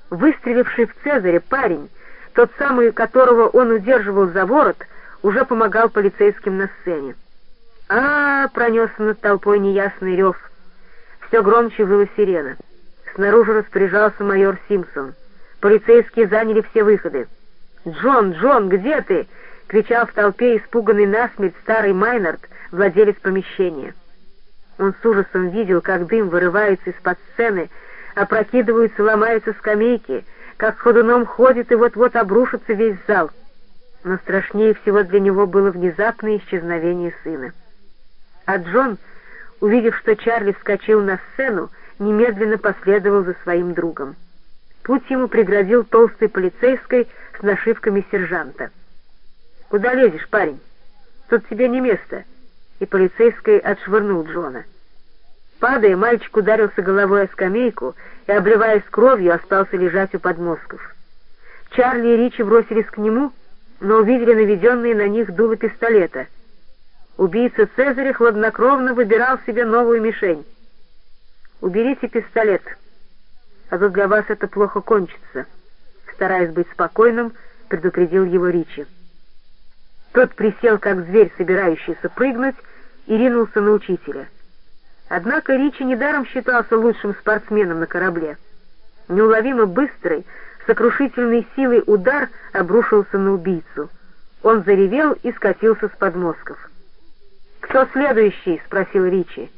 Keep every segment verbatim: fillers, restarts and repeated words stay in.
Выстреливший в Цезаря парень, тот самый, которого он удерживал за ворот, уже помогал полицейским на сцене. А, пронесся над толпой неясный рев. Все громче выла сирена. Снаружи распоряжался майор Симпсон. Полицейские заняли все выходы. «Джон, Джон, где ты?» — кричал в толпе испуганный насмерть старый Майнард, владелец помещения. Он с ужасом видел, как дым вырывается из-под сцены, опрокидываются, ломаются скамейки, как ходуном ходит и вот-вот обрушится весь зал. Но страшнее всего для него было внезапное исчезновение сына. А Джон, увидев, что Чарли вскочил на сцену, немедленно последовал за своим другом. Путь ему преградил толстый полицейский с нашивками сержанта. «Куда лезешь, парень? Тут тебе не место!» И полицейский отшвырнул Джона. Падая, мальчик ударился головой о скамейку и, обливаясь кровью, остался лежать у подмостков. Чарли и Ричи бросились к нему, но увидели наведенные на них дуло пистолета. Убийца Цезаря хладнокровно выбирал себе новую мишень. «Уберите пистолет, а то для вас это плохо кончится», — стараясь быть спокойным, предупредил его Ричи. Тот присел, как зверь, собирающийся прыгнуть, и ринулся на учителя. Однако Ричи недаром считался лучшим спортсменом на корабле. Неуловимо быстрый, сокрушительной силой удар обрушился на убийцу. Он заревел и скатился с подмостков. «Кто следующий?» — спросил Ричи.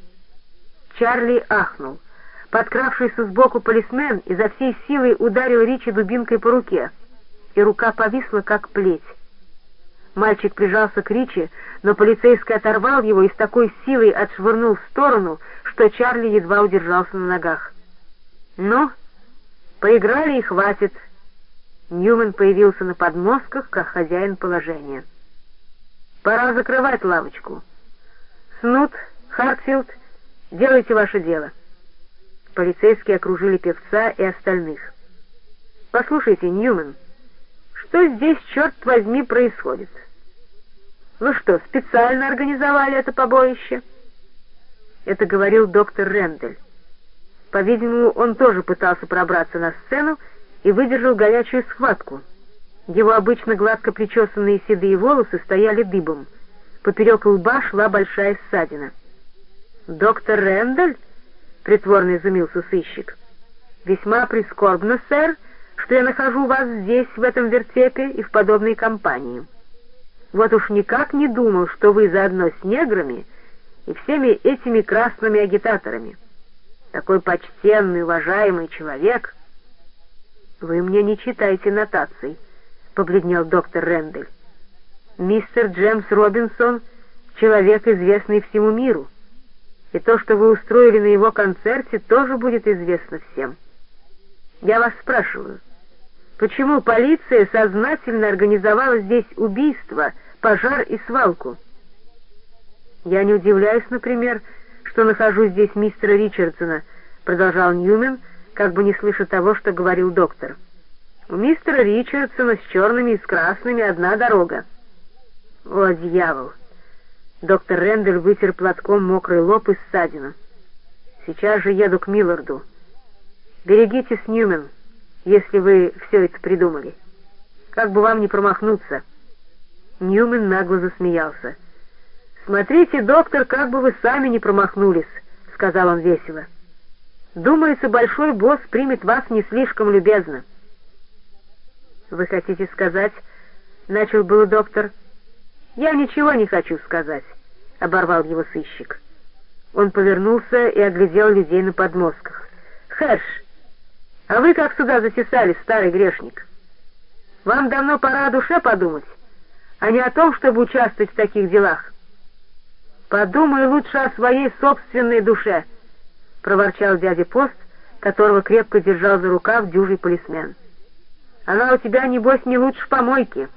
Чарли ахнул. Подкравшийся сбоку полисмен изо всей силы ударил Ричи дубинкой по руке, и рука повисла, как плеть. Мальчик прижался к Ричи, но полицейский оторвал его и с такой силой отшвырнул в сторону, что Чарли едва удержался на ногах. «Ну, поиграли и хватит». Ньюман появился на подмостках, как хозяин положения. «Пора закрывать лавочку. Снут, Хартфилд, делайте ваше дело». Полицейские окружили певца и остальных. «Послушайте, Ньюман, что здесь, черт возьми, происходит? Вы что, специально организовали это побоище?» Это говорил доктор Рендель. По-видимому, он тоже пытался пробраться на сцену и выдержал горячую схватку. Его обычно гладко причесанные седые волосы стояли дыбом. Поперек лба шла большая ссадина. «Доктор Рендель?» — притворно изумился сыщик. «Весьма прискорбно, сэр, что я нахожу вас здесь, в этом вертепе и в подобной компании. Вот уж никак не думал, что вы заодно с неграми и всеми этими красными агитаторами. Такой почтенный, уважаемый человек». «Вы мне не читайте нотаций», — побледнел доктор Рендель. «Мистер Джеймс Робинсон — человек, известный всему миру, и то, что вы устроили на его концерте, тоже будет известно всем. Я вас спрашиваю, почему полиция сознательно организовала здесь убийство, пожар и свалку? Я не удивляюсь, например, что нахожу здесь мистера Ричардсона», — продолжал Ньюмен, как бы не слыша того, что говорил доктор. «У мистера Ричардсона с черными и с красными одна дорога». «О, дьявол!» Доктор Рендель вытер платком мокрый лоб и ссадину. «Сейчас же еду к Милларду. Берегитесь, Ньюмен, если вы все это придумали. Как бы вам не промахнуться». Ньюмен нагло засмеялся. «Смотрите, доктор, как бы вы сами не промахнулись», — сказал он весело. «Думается, большой босс примет вас не слишком любезно». «Вы хотите сказать...» — начал было доктор. «Я ничего не хочу сказать», — оборвал его сыщик. Он повернулся и оглядел людей на подмостках. «Хэрш, а вы как сюда затесались, старый грешник? Вам давно пора о душе подумать, а не о том, чтобы участвовать в таких делах. Подумай лучше о своей собственной душе», — проворчал дядя Пост, которого крепко держал за рукав дюжий полисмен. «Она у тебя, небось, не лучше помойки.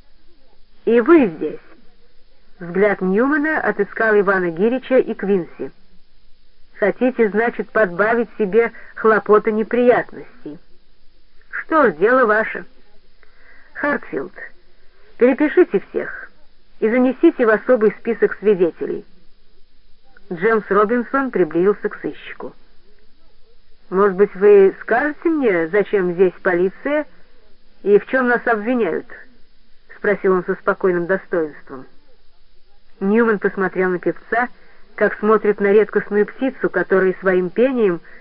И вы здесь». Взгляд Ньюмана отыскал Ивана Гирича и Квинси. «Хотите, значит, подбавить себе хлопоты неприятностей? Что ж, дело ваше. Хартфилд, перепишите всех и занесите в особый список свидетелей». Джеймс Робинсон приблизился к сыщику. Может быть, вы скажете мне, зачем здесь полиция и в чем нас обвиняют?» — спросил он со спокойным достоинством. Ньюман посмотрел на певца, как смотрит на редкостную птицу, которая своим пением